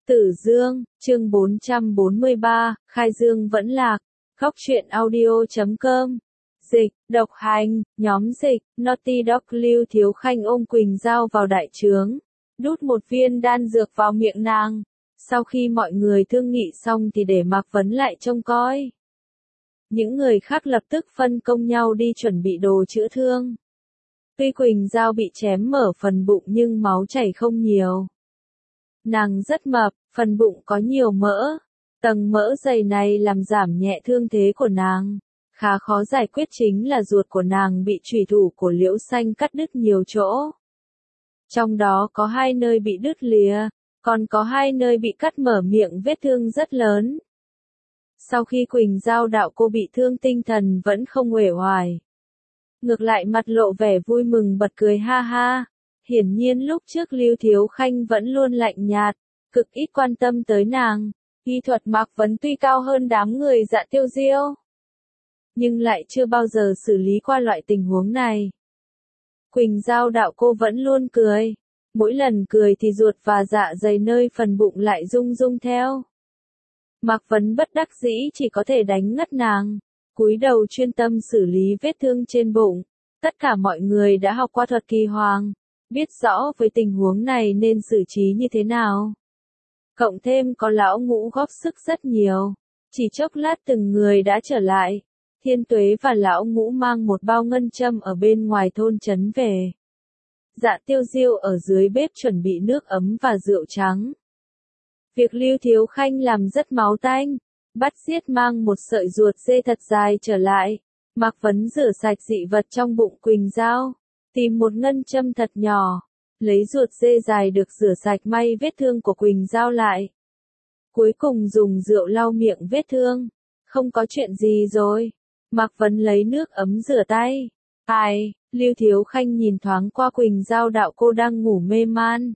Tử Dương, chương 443, Khai Dương vẫn lạc. Góc truyện audio.com. Dịch, độc hành, nhóm dịch, Naughty Dog Lưu Thiếu Khanh ôm Quỳnh Giao vào đại trướng, đút một viên đan dược vào miệng nàng. Sau khi mọi người thương nghị xong thì để Mạc Vấn lại trông coi. Những người khác lập tức phân công nhau đi chuẩn bị đồ chữa thương. Tuy Quỳnh Giao bị chém mở phần bụng nhưng máu chảy không nhiều. Nàng rất mập, phần bụng có nhiều mỡ. Tầng mỡ dày này làm giảm nhẹ thương thế của nàng. Khá khó giải quyết chính là ruột của nàng bị chủy thủ của Liễu Xanh cắt đứt nhiều chỗ. Trong đó có 2 nơi bị đứt lìa, còn có 2 nơi bị cắt mở miệng vết thương rất lớn. Sau khi Quỳnh Giao đạo cô bị thương tinh thần vẫn không uể oải. Ngược lại mặt lộ vẻ vui mừng bật cười ha ha. Hiển nhiên lúc trước Lưu Thiếu Khanh vẫn luôn lạnh nhạt, cực ít quan tâm tới nàng. Y thuật Mạc Vấn tuy cao hơn đám người Dạ Tiêu Diêu, nhưng lại chưa bao giờ xử lý qua loại tình huống này. Quỳnh Giao đạo cô vẫn luôn cười. Mỗi lần cười thì ruột và dạ dày nơi phần bụng lại rung rung theo. Mạc Vấn bất đắc dĩ chỉ có thể đánh ngất nàng, cúi đầu chuyên tâm xử lý vết thương trên bụng. Tất cả mọi người đã học qua thuật kỳ hoàng, biết rõ với tình huống này nên xử trí như thế nào. Cộng thêm có lão ngũ góp sức rất nhiều. Chỉ chốc lát từng người đã trở lại. Thiên Tuế và lão ngũ mang một bao ngân châm ở bên ngoài thôn trấn về. Dạ Tiêu Diêu ở dưới bếp chuẩn bị nước ấm và rượu trắng. Việc Lưu Thiếu Khanh làm rất máu tanh. Bắt giết mang một sợi ruột dê thật dài trở lại. Mạc Vấn rửa sạch dị vật trong bụng Quỳnh Giao. Tìm một ngân châm thật nhỏ. Lấy ruột dê dài được rửa sạch may vết thương của Quỳnh Giao lại. Cuối cùng dùng rượu lau miệng vết thương. Không có chuyện gì rồi. Mạc Vấn lấy nước ấm rửa tay. Ai, Lưu Thiếu Khanh nhìn thoáng qua Quỳnh Giao đạo cô đang ngủ mê man.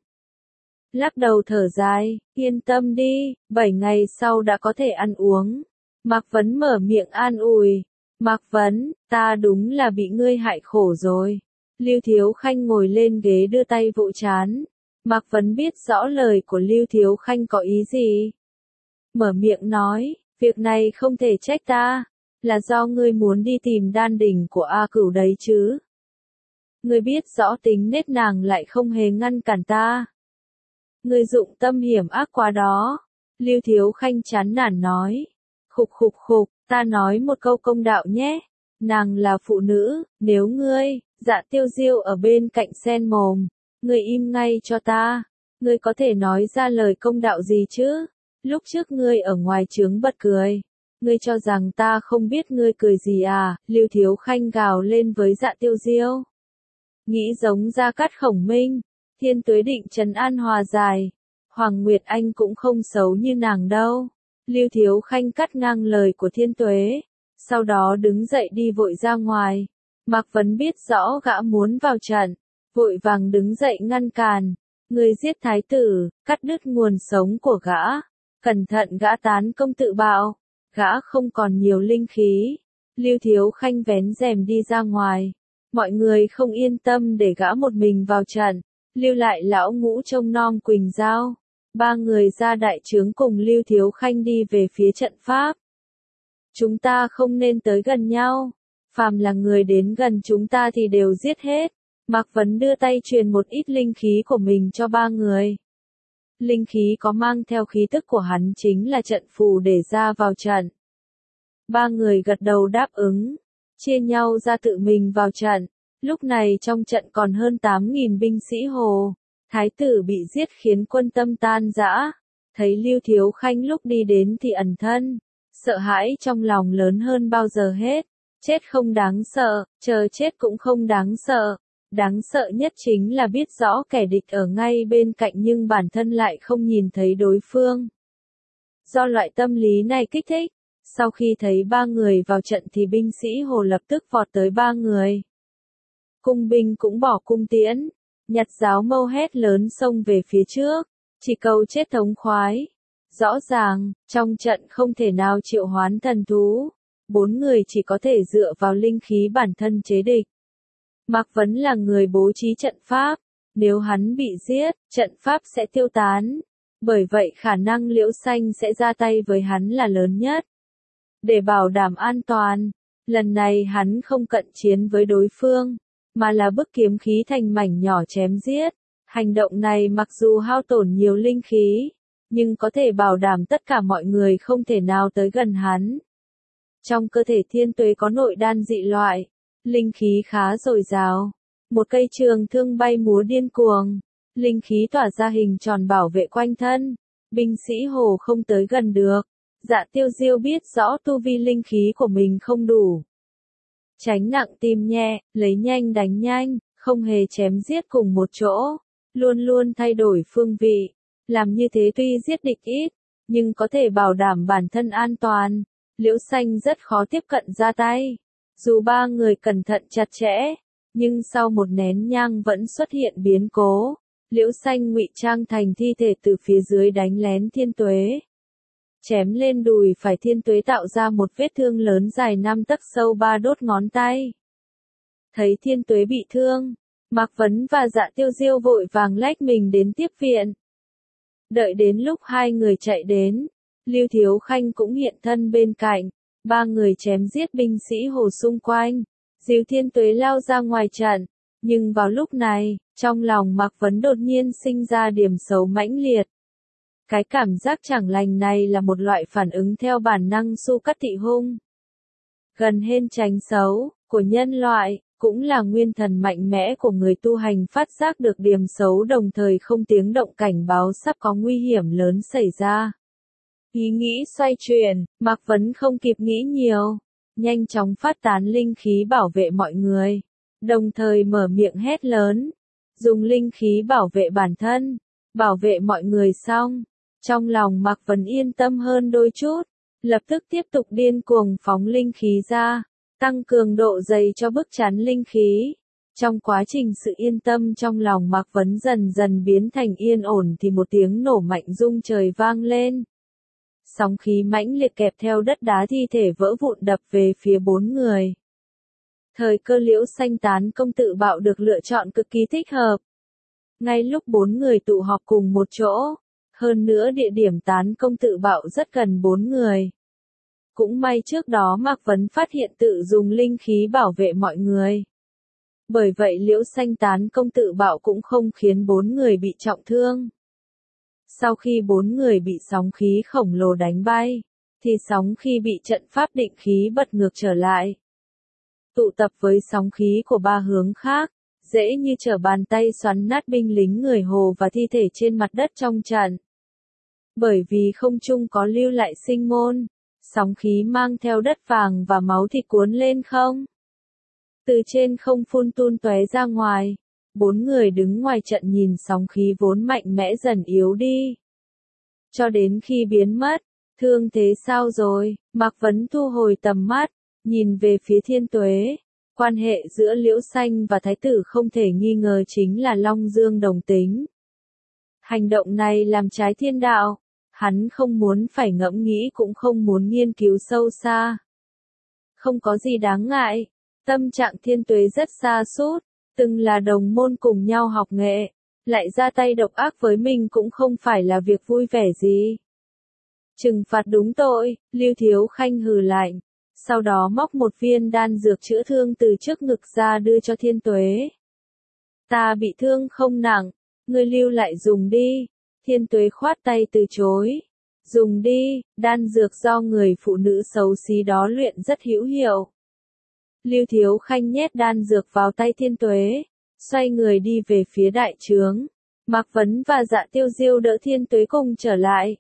Lắc đầu thở dài, yên tâm đi, 7 ngày sau đã có thể ăn uống. Mạc Vấn mở miệng an ủi. Mạc Vấn, ta đúng là bị ngươi hại khổ rồi. Lưu Thiếu Khanh ngồi lên ghế đưa tay vỗ trán. Mạc Vấn biết rõ lời của Lưu Thiếu Khanh có ý gì. Mở miệng nói, việc này không thể trách ta, là do ngươi muốn đi tìm đan đỉnh của A Cửu đấy chứ. Ngươi biết rõ tính nết nàng lại không hề ngăn cản ta. Ngươi dụng tâm hiểm ác quá đó. Lưu Thiếu Khanh chán nản nói. Khục khục khục, ta nói một câu công đạo nhé. Nàng là phụ nữ, nếu ngươi, Dạ Tiêu Diêu ở bên cạnh sen mồm, ngươi im ngay cho ta. Ngươi có thể nói ra lời công đạo gì chứ? Lúc trước ngươi ở ngoài trướng bật cười. Ngươi cho rằng ta không biết ngươi cười gì à? Lưu Thiếu Khanh gào lên với Dạ Tiêu Diêu. Nghĩ giống Gia Cát Khổng Minh. Thiên Tuế định trấn an hòa giải. Hoàng Nguyệt Anh cũng không xấu như nàng đâu. Lưu Thiếu Khanh cắt ngang lời của Thiên Tuế. Sau đó đứng dậy đi vội ra ngoài. Mạc Vấn biết rõ gã muốn vào trận. Vội vàng đứng dậy ngăn cản. Người giết thái tử, cắt đứt nguồn sống của gã. Cẩn thận gã tán công tự bạo. Gã không còn nhiều linh khí. Lưu Thiếu Khanh vén rèm đi ra ngoài. Mọi người không yên tâm để gã một mình vào trận. Lưu lại lão ngũ trông nom Quỳnh Giao. 3 người ra đại trướng cùng Lưu Thiếu Khanh đi về phía trận pháp. Chúng ta không nên tới gần nhau. Phàm là người đến gần chúng ta thì đều giết hết. Mạc Vấn đưa tay truyền một ít linh khí của mình cho 3 người. Linh khí có mang theo khí tức của hắn chính là trận phù để ra vào trận. 3 người gật đầu đáp ứng. Chia nhau ra tự mình vào trận. Lúc này trong trận còn hơn 8.000 binh sĩ Hồ. Thái tử bị giết khiến quân tâm tan rã. Thấy Lưu Thiếu Khanh lúc đi đến thì ẩn thân. Sợ hãi trong lòng lớn hơn bao giờ hết. Chết không đáng sợ, chờ chết cũng không đáng sợ. Đáng sợ nhất chính là biết rõ kẻ địch ở ngay bên cạnh nhưng bản thân lại không nhìn thấy đối phương. Do loại tâm lý này kích thích, sau khi thấy 3 người vào trận thì binh sĩ Hồ lập tức vọt tới 3 người. Cung binh cũng bỏ cung tiễn, nhặt giáo mâu hét lớn xông về phía trước, chỉ cầu chết thống khoái. Rõ ràng, trong trận không thể nào triệu hoán thần thú, 4 người chỉ có thể dựa vào linh khí bản thân chế địch. Mạc Vấn là người bố trí trận pháp, nếu hắn bị giết, trận pháp sẽ tiêu tán. Bởi vậy khả năng Liễu Xanh sẽ ra tay với hắn là lớn nhất. Để bảo đảm an toàn, lần này hắn không cận chiến với đối phương, mà là bức kiếm khí thành mảnh nhỏ chém giết. Hành động này mặc dù hao tổn nhiều linh khí, nhưng có thể bảo đảm tất cả mọi người không thể nào tới gần hắn. Trong cơ thể Thiên Tuế có nội đan dị loại, linh khí khá dồi dào. Một cây trường thương bay múa điên cuồng, linh khí tỏa ra hình tròn bảo vệ quanh thân, binh sĩ Hồ không tới gần được. Dạ Tiêu Diêu biết rõ tu vi linh khí của mình không đủ. Tránh nặng tim nhẹ, lấy nhanh đánh nhanh, không hề chém giết cùng một chỗ, luôn luôn thay đổi phương vị. Làm như thế tuy giết địch ít, nhưng có thể bảo đảm bản thân an toàn. Liễu Xanh rất khó tiếp cận ra tay. Dù ba người cẩn thận chặt chẽ, nhưng sau một nén nhang vẫn xuất hiện biến cố. Liễu Xanh ngụy trang thành thi thể từ phía dưới đánh lén Thiên Tuế. Chém lên đùi phải Thiên Tuế tạo ra một vết thương lớn dài 5 tấc sâu 3 đốt ngón tay. Thấy Thiên Tuế bị thương, Mạc Vấn và Dạ Tiêu Diêu vội vàng lách mình đến tiếp viện. Đợi đến lúc hai người chạy đến, Lưu Thiếu Khanh cũng hiện thân bên cạnh, ba người chém giết binh sĩ Hồ xung quanh, dìu Thiên Tuế lao ra ngoài trận. Nhưng vào lúc này, trong lòng Mạc Vấn đột nhiên sinh ra điểm xấu mãnh liệt. Cái cảm giác chẳng lành này là một loại phản ứng theo bản năng su cắt thị hung. Gần hên tránh xấu, của nhân loại, cũng là nguyên thần mạnh mẽ của người tu hành phát giác được điểm xấu đồng thời không tiếng động cảnh báo sắp có nguy hiểm lớn xảy ra. Ý nghĩ xoay chuyển, Mạc Vấn không kịp nghĩ nhiều, nhanh chóng phát tán linh khí bảo vệ mọi người, đồng thời mở miệng hét lớn, dùng linh khí bảo vệ bản thân, bảo vệ mọi người xong. Trong lòng Mạc Vấn yên tâm hơn đôi chút, lập tức tiếp tục điên cuồng phóng linh khí ra, tăng cường độ dày cho bức chắn linh khí. Trong quá trình sự yên tâm trong lòng Mạc Vấn dần dần biến thành yên ổn thì một tiếng nổ mạnh rung trời vang lên. Sóng khí mãnh liệt kẹp theo đất đá thi thể vỡ vụn đập về phía bốn người. Thời cơ Liễu Xanh tán công tự bạo được lựa chọn cực kỳ thích hợp. Ngay lúc bốn người tụ họp cùng một chỗ, hơn nữa địa điểm tán công tự bạo rất gần bốn người. Cũng may trước đó Mạc Vấn phát hiện tự dùng linh khí bảo vệ mọi người. Bởi vậy Liễu Xanh tán công tự bạo cũng không khiến bốn người bị trọng thương. Sau khi bốn người bị sóng khí khổng lồ đánh bay, thì sóng khi bị trận pháp định khí bật ngược trở lại. Tụ tập với sóng khí của ba hướng khác, dễ như trở bàn tay xoắn nát binh lính người Hồ và thi thể trên mặt đất trong trận. Bởi vì không trung có lưu lại sinh môn, sóng khí mang theo đất vàng và máu thịt cuốn lên không. Từ trên không phun tung tóe ra ngoài, bốn người đứng ngoài trận nhìn sóng khí vốn mạnh mẽ dần yếu đi. Cho đến khi biến mất, thương thế sao rồi, Mạc Vấn thu hồi tầm mắt, nhìn về phía Thiên Tuế. Quan hệ giữa Liễu Xanh và Thái tử không thể nghi ngờ chính là Long Dương đồng tính. Hành động này làm trái thiên đạo, hắn không muốn phải ngẫm nghĩ cũng không muốn nghiên cứu sâu xa. Không có gì đáng ngại, tâm trạng Thiên Tuế rất xa sút, từng là đồng môn cùng nhau học nghệ, lại ra tay độc ác với mình cũng không phải là việc vui vẻ gì. Trừng phạt đúng tội, Lưu Thiếu Khanh hừ lạnh, sau đó móc một viên đan dược chữa thương từ trước ngực ra đưa cho Thiên Tuế. Ta bị thương không nặng, ngươi lưu lại dùng đi. Thiên Tuế khoát tay từ chối. Dùng đi, đan dược do người phụ nữ xấu xí đó luyện rất hữu hiệu. Lưu Thiếu Khanh nhét đan dược vào tay Thiên Tuế, xoay người đi về phía đại trướng. Mạc Vấn và Dạ Tiêu Diêu đỡ Thiên Tuế cùng trở lại.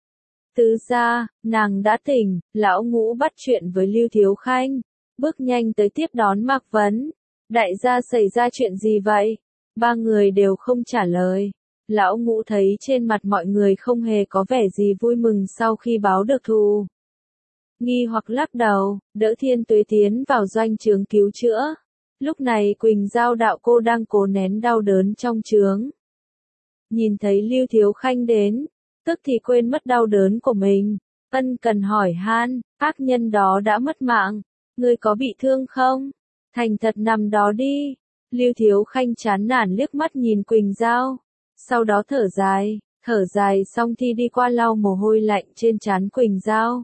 Tứ gia, nàng đã tỉnh, lão ngũ bắt chuyện với Lưu Thiếu Khanh, bước nhanh tới tiếp đón Mạc Vấn. Đại gia xảy ra chuyện gì vậy? Ba người đều không trả lời. Lão ngũ thấy trên mặt mọi người không hề có vẻ gì vui mừng sau khi báo được thù. Nghi hoặc lắc đầu, đỡ Thiên Tuế tiến vào doanh trướng cứu chữa. Lúc này Quỳnh Giao đạo cô đang cố nén đau đớn trong trướng. Nhìn thấy Lưu Thiếu Khanh đến, tức thì quên mất đau đớn của mình, ân cần hỏi han, ác nhân đó đã mất mạng, ngươi có bị thương không? Thành thật nằm đó đi. Lưu Thiếu Khanh chán nản liếc mắt nhìn Quỳnh Giao, sau đó thở dài, thở dài xong thì đi qua lau mồ hôi lạnh trên trán Quỳnh Giao.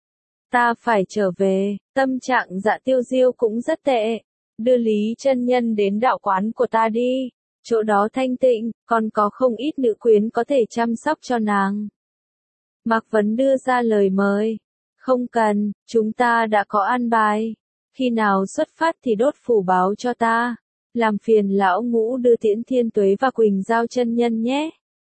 Ta phải trở về, tâm trạng Dạ Tiêu Diêu cũng rất tệ. Đưa Lý chân nhân đến đạo quán của ta đi, chỗ đó thanh tịnh, còn có không ít nữ quyến có thể chăm sóc cho nàng. Mạc Vấn đưa ra lời mời. Không cần, chúng ta đã có an bài. Khi nào xuất phát thì đốt phủ báo cho ta. Làm phiền lão Ngũ đưa tiễn Thiên Tuế và Quỳnh Giao chân nhân nhé.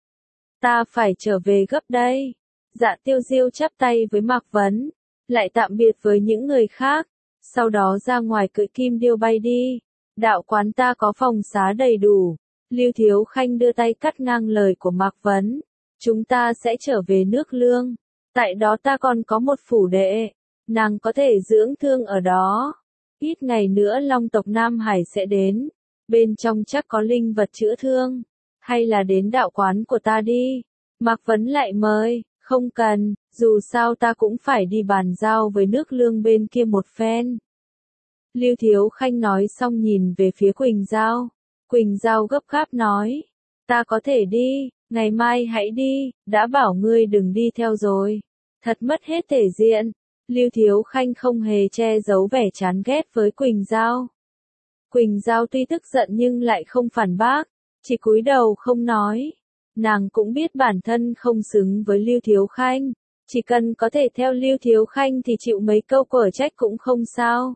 Ta phải trở về gấp đây. Dạ Tiêu Diêu chắp tay với Mạc Vấn, lại tạm biệt với những người khác, sau đó ra ngoài cưỡi kim điêu bay đi. Đạo quán ta có phòng xá đầy đủ. Lưu Thiếu Khanh đưa tay cắt ngang lời của Mạc Vấn. Chúng ta sẽ trở về nước Lương. Tại đó ta còn có một phủ đệ. Nàng có thể dưỡng thương ở đó. Ít ngày nữa Long tộc Nam Hải sẽ đến. Bên trong chắc có linh vật chữa thương. Hay là đến đạo quán của ta đi. Mạc Vấn lại mời. Không cần, dù sao ta cũng phải đi bàn giao với nước Lương bên kia một phen. Lưu Thiếu Khanh nói xong nhìn về phía Quỳnh Giao. Quỳnh Giao gấp gáp nói. Ta có thể đi, ngày mai hãy đi, đã bảo ngươi đừng đi theo rồi. Thật mất hết thể diện. Lưu Thiếu Khanh không hề che giấu vẻ chán ghét với Quỳnh Giao. Quỳnh Giao tuy tức giận nhưng lại không phản bác, chỉ cúi đầu không nói. Nàng cũng biết bản thân không xứng với Lưu Thiếu Khanh, chỉ cần có thể theo Lưu Thiếu Khanh thì chịu mấy câu quở trách cũng không sao.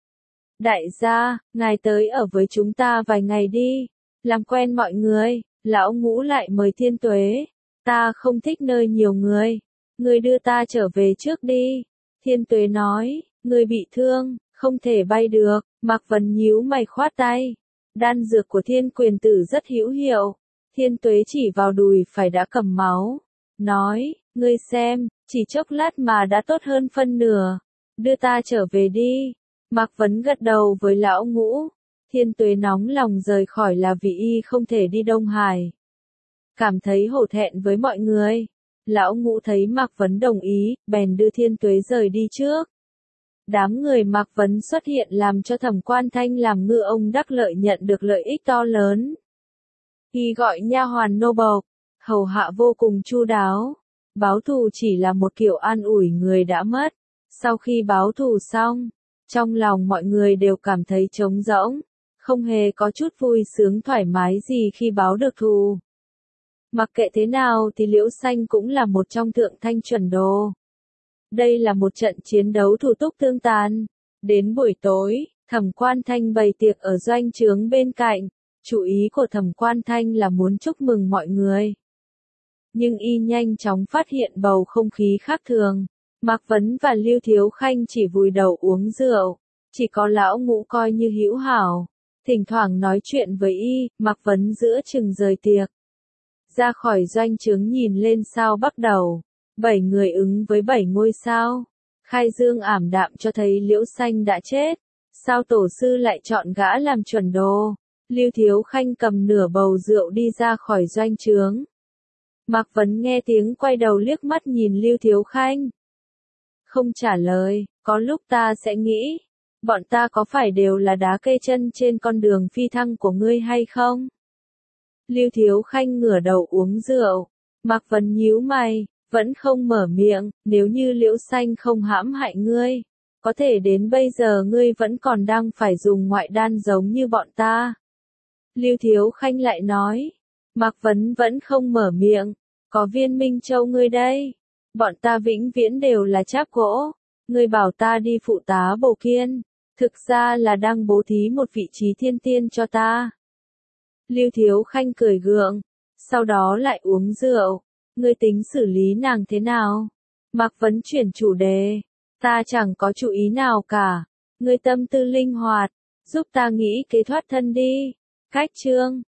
Đại gia, ngài tới ở với chúng ta vài ngày đi, làm quen mọi người. Lão Ngũ lại mời Thiên Tuế. Ta không thích nơi nhiều người. Ngươi đưa ta trở về trước đi. Thiên Tuế nói, ngươi bị thương, không thể bay được. Mạc Vấn nhíu mày khoát tay. Đan dược của Thiên Quyền Tử rất hữu hiệu. Thiên Tuế chỉ vào đùi phải đã cầm máu. Nói, ngươi xem, chỉ chốc lát mà đã tốt hơn phân nửa. Đưa ta trở về đi. Mạc Vấn gật đầu với Lão Ngũ. Thiên Tuế nóng lòng rời khỏi là vì y không thể đi Đông Hải. Cảm thấy hổ thẹn với mọi người. Lão Ngũ thấy Mạc Vấn đồng ý, bèn đưa Thiên Tuế rời đi trước. Đám người Mạc Vấn xuất hiện làm cho Thẩm Quan Thanh làm ngư ông đắc lợi nhận được lợi ích to lớn. Y gọi nha hoàn nô bộc, hầu hạ vô cùng chu đáo. Báo thù chỉ là một kiểu an ủi người đã mất. Sau khi báo thù xong, trong lòng mọi người đều cảm thấy trống rỗng. Không hề có chút vui sướng thoải mái gì khi báo được thù. Mặc kệ thế nào thì Liễu Xanh cũng là một trong thượng thanh chuẩn đồ. Đây là một trận chiến đấu thủ túc tương tàn. Đến buổi tối, Thẩm Quan Thanh bày tiệc ở doanh trướng bên cạnh. Chủ ý của Thẩm Quan Thanh là muốn chúc mừng mọi người. Nhưng y nhanh chóng phát hiện bầu không khí khác thường. Mạc Vấn và Lưu Thiếu Khanh chỉ vùi đầu uống rượu. Chỉ có Lão Ngũ coi như hữu hảo. Thỉnh thoảng nói chuyện với y, Mạc Vấn giữa chừng rời tiệc. Ra khỏi doanh trướng nhìn lên sao Bắc đầu. 7 người ứng với 7 ngôi sao. Khai Dương ảm đạm cho thấy Liễu Xanh đã chết. Sao tổ sư lại chọn gã làm chuẩn đồ? Lưu Thiếu Khanh cầm nửa bầu rượu đi ra khỏi doanh trướng. Mạc Vấn nghe tiếng quay đầu liếc mắt nhìn Lưu Thiếu Khanh. Không trả lời, có lúc ta sẽ nghĩ, bọn ta có phải đều là đá cây chân trên con đường phi thăng của ngươi hay không? Lưu Thiếu Khanh ngửa đầu uống rượu. Mạc Vấn nhíu mày, vẫn không mở miệng. Nếu như Liễu Xanh không hãm hại ngươi, có thể đến bây giờ ngươi vẫn còn đang phải dùng ngoại đan giống như bọn ta. Lưu Thiếu Khanh lại nói. Mạc Vấn vẫn không mở miệng. Có Viên Minh Châu ngươi đây. Bọn ta vĩnh viễn đều là cháp gỗ. Ngươi bảo ta đi phụ tá Bổ Kiên. Thực ra là đang bố thí một vị trí thiên tiên cho ta. Lưu Thiếu Khanh cười gượng. Sau đó lại uống rượu. Ngươi tính xử lý nàng thế nào? Mạc Vấn chuyển chủ đề. Ta chẳng có chủ ý nào cả. Ngươi tâm tư linh hoạt. Giúp ta nghĩ kế thoát thân đi. Cách chương.